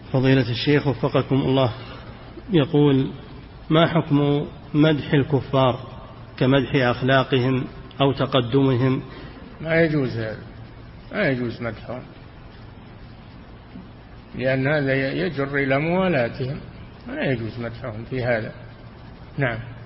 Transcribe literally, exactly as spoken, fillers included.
فضيلة الشيخ وفقكم الله، يقول: ما حكم مدح الكفار كمدح أخلاقهم أو تقدمهم؟ ما يجوز هذا، ما يجوز مدحهم، لأن هذا يجر إلى موالاتهم، ما يجوز مدحهم في هذا. نعم.